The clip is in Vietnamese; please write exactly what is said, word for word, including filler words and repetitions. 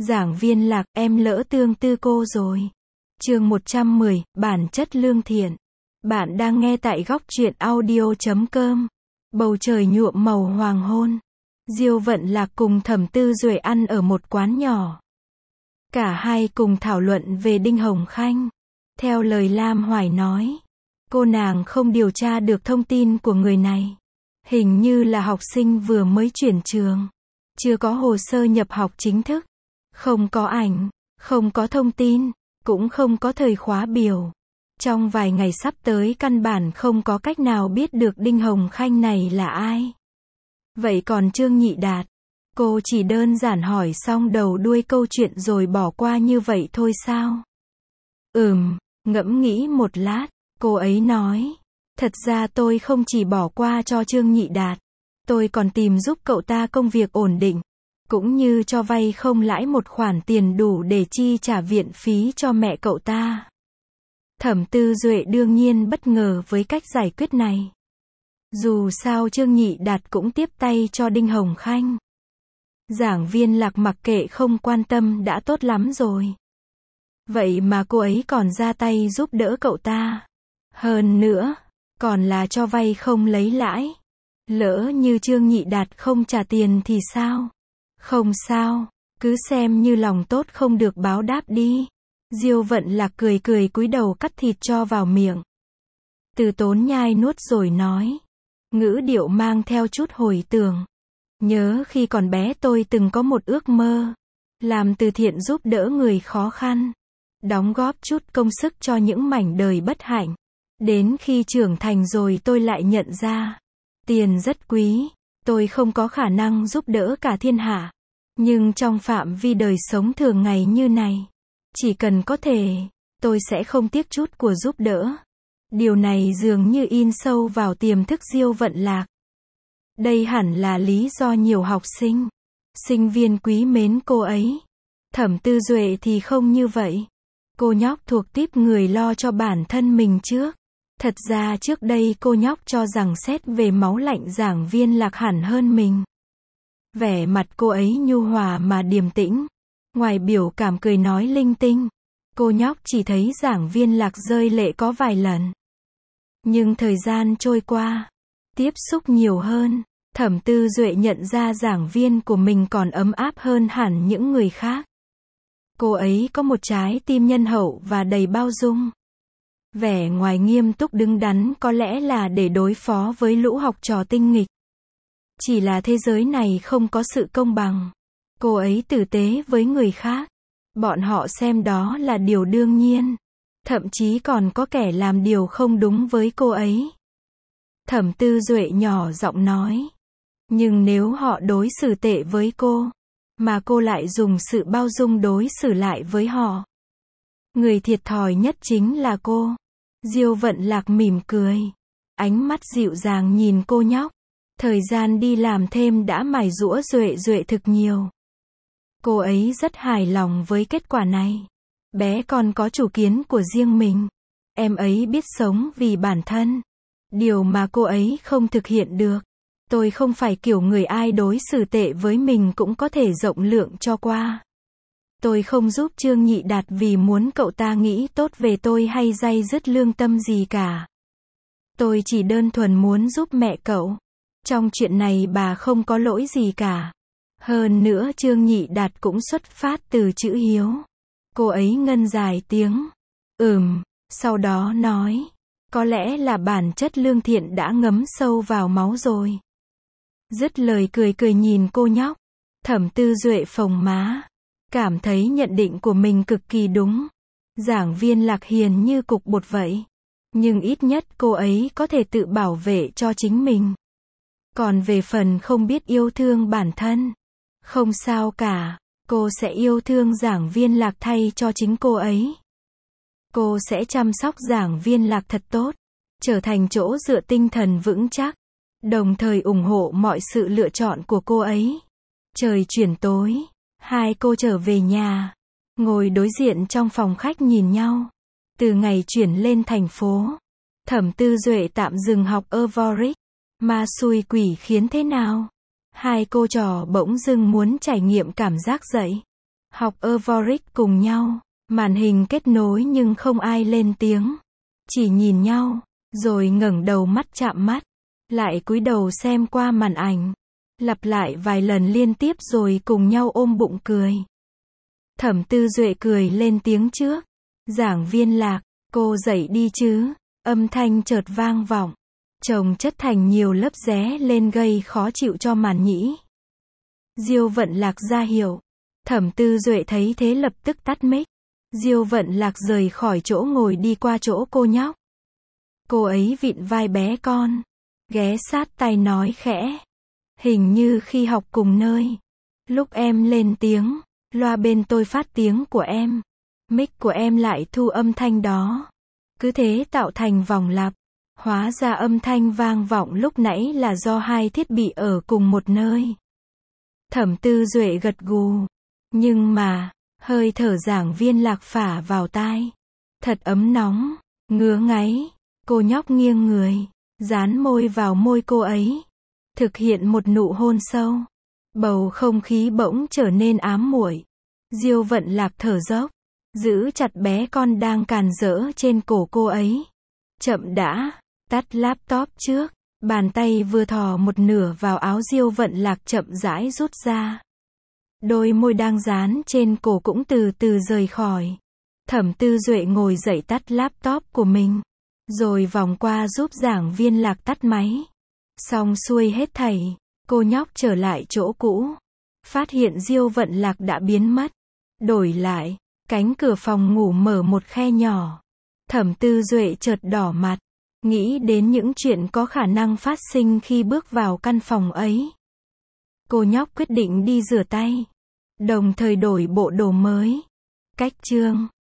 Giảng viên Lạc, em lỡ tương tư cô rồi. Chương một trăm mười, bản chất lương thiện. Bạn đang nghe tại góc truyện audio chấm com. Bầu trời nhuộm màu hoàng hôn. Diêu Vận Lạc cùng Thẩm Tư Duệ ăn ở một quán nhỏ. Cả hai cùng thảo luận về Đinh Hồng Khanh. Theo lời Lam Hoài nói, cô nàng không điều tra được thông tin của người này. Hình như là học sinh vừa mới chuyển trường. Chưa có hồ sơ nhập học chính thức. Không có ảnh, không có thông tin, cũng không có thời khóa biểu. Trong vài ngày sắp tới căn bản không có cách nào biết được Đinh Hồng Khanh này là ai. Vậy còn Trương Nhị Đạt? Cô chỉ đơn giản hỏi xong đầu đuôi câu chuyện rồi bỏ qua như vậy thôi sao? Ừm, ngẫm nghĩ một lát, cô ấy nói. Thật ra tôi không chỉ bỏ qua cho Trương Nhị Đạt. Tôi còn tìm giúp cậu ta công việc ổn định. Cũng như cho vay không lãi một khoản tiền đủ để chi trả viện phí cho mẹ cậu ta. Thẩm Tư Duệ đương nhiên bất ngờ với cách giải quyết này. Dù sao Trương Nhị Đạt cũng tiếp tay cho Đinh Hồng Khanh. Giảng viên Lạc mặc kệ không quan tâm đã tốt lắm rồi. Vậy mà cô ấy còn ra tay giúp đỡ cậu ta. Hơn nữa, còn là cho vay không lấy lãi. Lỡ như Trương Nhị Đạt không trả tiền thì sao? Không sao, cứ xem như lòng tốt không được báo đáp đi. Diêu Vận Lạc cười cười cúi đầu cắt thịt cho vào miệng. Từ Tốn nhai nuốt rồi nói. Ngữ điệu mang theo chút hồi tưởng. Nhớ khi còn bé tôi từng có một ước mơ. Làm từ thiện giúp đỡ người khó khăn. Đóng góp chút công sức cho những mảnh đời bất hạnh. Đến khi trưởng thành rồi tôi lại nhận ra. Tiền rất quý. Tôi không có khả năng giúp đỡ cả thiên hạ. Nhưng trong phạm vi đời sống thường ngày như này, chỉ cần có thể, tôi sẽ không tiếc chút của giúp đỡ. Điều này dường như in sâu vào tiềm thức Diêu Vận Lạc. Đây hẳn là lý do nhiều học sinh, sinh viên quý mến cô ấy. Thẩm Tư Duệ thì không như vậy. Cô nhóc thuộc típ người lo cho bản thân mình trước. Thật ra trước đây cô nhóc cho rằng xét về máu lạnh giảng viên Lạc hẳn hơn mình. Vẻ mặt cô ấy nhu hòa mà điềm tĩnh. Ngoài biểu cảm cười nói linh tinh. Cô nhóc chỉ thấy giảng viên Lạc rơi lệ có vài lần. Nhưng thời gian trôi qua, tiếp xúc nhiều hơn, Thẩm Tư Duệ nhận ra giảng viên của mình còn ấm áp hơn hẳn những người khác. Cô ấy có một trái tim nhân hậu và đầy bao dung. Vẻ ngoài nghiêm túc đứng đắn có lẽ là để đối phó với lũ học trò tinh nghịch. Chỉ là thế giới này không có sự công bằng. Cô ấy tử tế với người khác. Bọn họ xem đó là điều đương nhiên. Thậm chí còn có kẻ làm điều không đúng với cô ấy. Thẩm Tư Duệ nhỏ giọng nói. Nhưng nếu họ đối xử tệ với cô, mà cô lại dùng sự bao dung đối xử lại với họ, người thiệt thòi nhất chính là cô. Diêu Vận Lạc mỉm cười. Ánh mắt dịu dàng nhìn cô nhóc. Thời gian đi làm thêm đã mài giũa Duệ Duệ thực nhiều. Cô ấy rất hài lòng với kết quả này. Bé còn có chủ kiến của riêng mình. Em ấy biết sống vì bản thân. Điều mà cô ấy không thực hiện được. Tôi không phải kiểu người ai đối xử tệ với mình cũng có thể rộng lượng cho qua. Tôi không giúp Trương Nhị Đạt vì muốn cậu ta nghĩ tốt về tôi hay day dứt lương tâm gì cả. Tôi chỉ đơn thuần muốn giúp mẹ cậu. Trong chuyện này bà không có lỗi gì cả. Hơn nữa Trương Nhị Đạt cũng xuất phát từ chữ hiếu. Cô ấy ngân dài tiếng. Ừm, sau đó nói. Có lẽ là bản chất lương thiện đã ngấm sâu vào máu rồi. Dứt lời cười cười nhìn cô nhóc. Thẩm Tư Duệ phồng má. Cảm thấy nhận định của mình cực kỳ đúng. Giảng viên Lạc hiền như cục bột vậy. Nhưng ít nhất cô ấy có thể tự bảo vệ cho chính mình. Còn về phần không biết yêu thương bản thân, không sao cả, cô sẽ yêu thương giảng viên Lạc thay cho chính cô ấy. Cô sẽ chăm sóc giảng viên Lạc thật tốt, trở thành chỗ dựa tinh thần vững chắc, đồng thời ủng hộ mọi sự lựa chọn của cô ấy. Trời chuyển tối, hai cô trở về nhà, ngồi đối diện trong phòng khách nhìn nhau. Từ ngày chuyển lên thành phố, Thẩm Tư Duệ tạm dừng học ở Warwick. Ma xui quỷ khiến thế nào? Hai cô trò bỗng dưng muốn trải nghiệm cảm giác dậy. Học Evoric cùng nhau. Màn hình kết nối nhưng không ai lên tiếng. Chỉ nhìn nhau, rồi ngẩng đầu mắt chạm mắt. Lại cúi đầu xem qua màn ảnh. Lặp lại vài lần liên tiếp rồi cùng nhau ôm bụng cười. Thẩm Tư Duệ cười lên tiếng trước. Giảng Viên Lạc, cô dậy đi chứ. Âm thanh chợt vang vọng. Chồng chất thành nhiều lớp ré lên gây khó chịu cho màn nhĩ. Diêu Vận Lạc ra hiệu. Thẩm Tư Duệ thấy thế lập tức tắt mic. Diêu Vận Lạc rời khỏi chỗ ngồi đi qua chỗ cô nhóc. Cô ấy vịn vai bé con. Ghé sát tai nói khẽ. Hình như khi học cùng nơi. Lúc em lên tiếng, loa bên tôi phát tiếng của em. Mic của em lại thu âm thanh đó. Cứ thế tạo thành vòng lặp. Hóa ra âm thanh vang vọng lúc nãy là do hai thiết bị ở cùng một nơi. Thẩm Tư Duệ gật gù. Nhưng mà, hơi thở Giảng Viên Lạc phả vào tai. Thật ấm nóng, ngứa ngáy. Cô nhóc nghiêng người, dán môi vào môi cô ấy. Thực hiện một nụ hôn sâu. Bầu không khí bỗng trở nên ám muội. Diêu Vận Lạc thở dốc, giữ chặt bé con đang càn rỡ trên cổ cô ấy. Chậm đã, tắt laptop trước. Bàn tay vừa thò một nửa vào áo Diêu Vận Lạc chậm rãi rút ra. Đôi môi đang dán trên cổ cũng từ từ rời khỏi. Thẩm Tư Duệ ngồi dậy tắt laptop của mình. Rồi vòng qua giúp Giảng Viên Lạc tắt máy. Xong xuôi hết thảy, cô nhóc trở lại chỗ cũ. Phát hiện Diêu Vận Lạc đã biến mất. Đổi lại, cánh cửa phòng ngủ mở một khe nhỏ. Thẩm Tư Duệ chợt đỏ mặt. Nghĩ đến những chuyện có khả năng phát sinh khi bước vào căn phòng ấy. Cô nhóc quyết định đi rửa tay. Đồng thời đổi bộ đồ mới. Cách chương